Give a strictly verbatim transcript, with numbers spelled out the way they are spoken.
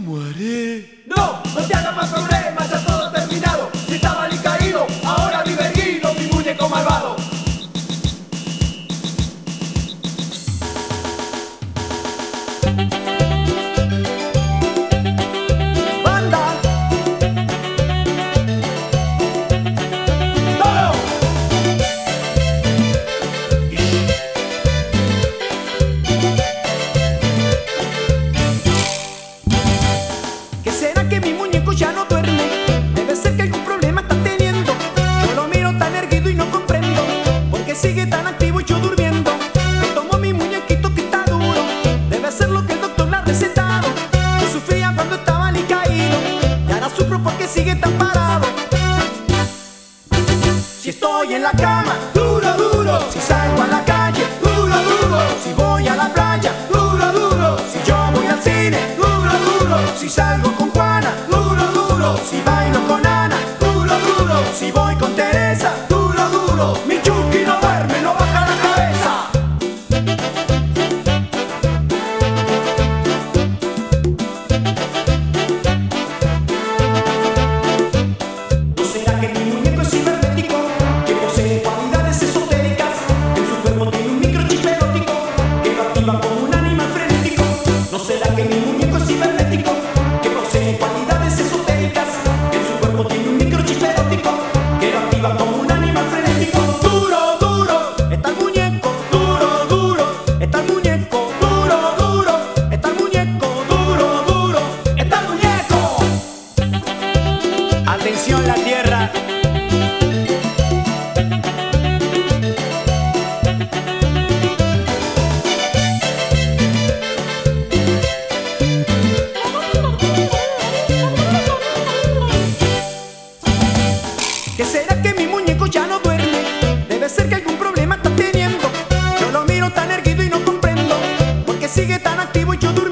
¿Cómo haré? No, no te hagas más problemas, ya todo terminado. Si estaba alicaído, ahora vive erguido, mi muñeco malvado. ¡Banda! ¡Todo! ¿Qué será que mi muñeco ya no duerme? Debe ser que algún problema está teniendo. Yo lo miro tan erguido y no comprendo por qué sigue tan activo y yo durmiendo. Me tomo mi muñequito que está duro. Debe ser lo que el doctor le ha recetado. Yo sufría cuando estaba alicaído y ahora sufro porque sigue tan parado. Si estoy en la cama, duro, duro. Si salgo a la calle, duro, duro. Si voy a la playa, duro, duro. Si yo voy al cine, duro, duro. Si salgo con Juana, duro, duro. Si bailo con Ana, duro, duro. Si voy con Teresa, duro, duro. Mi Chucky no duerme, no baja la cabeza. ¿No será que mi muñeco es cibernético, que posee cualidades esotéricas? En su cuerpo tiene un microchip erótico que lo activa como un animal frenético. ¿No será que mi muñeco es cibernético, que posee cualidades esotéricas? En su cuerpo tiene un microchip erótico que lo activa como un animal frenético. Duro, duro, está el muñeco. Duro, duro, está el muñeco. Duro, duro, está el muñeco. Duro, duro, está el muñeco. Atención la tierra. ¿Qué será que mi muñeco ya no duerme? Debe ser que algún problema está teniendo. Yo lo miro tan erguido y no comprendo por qué sigue tan activo y yo duermo.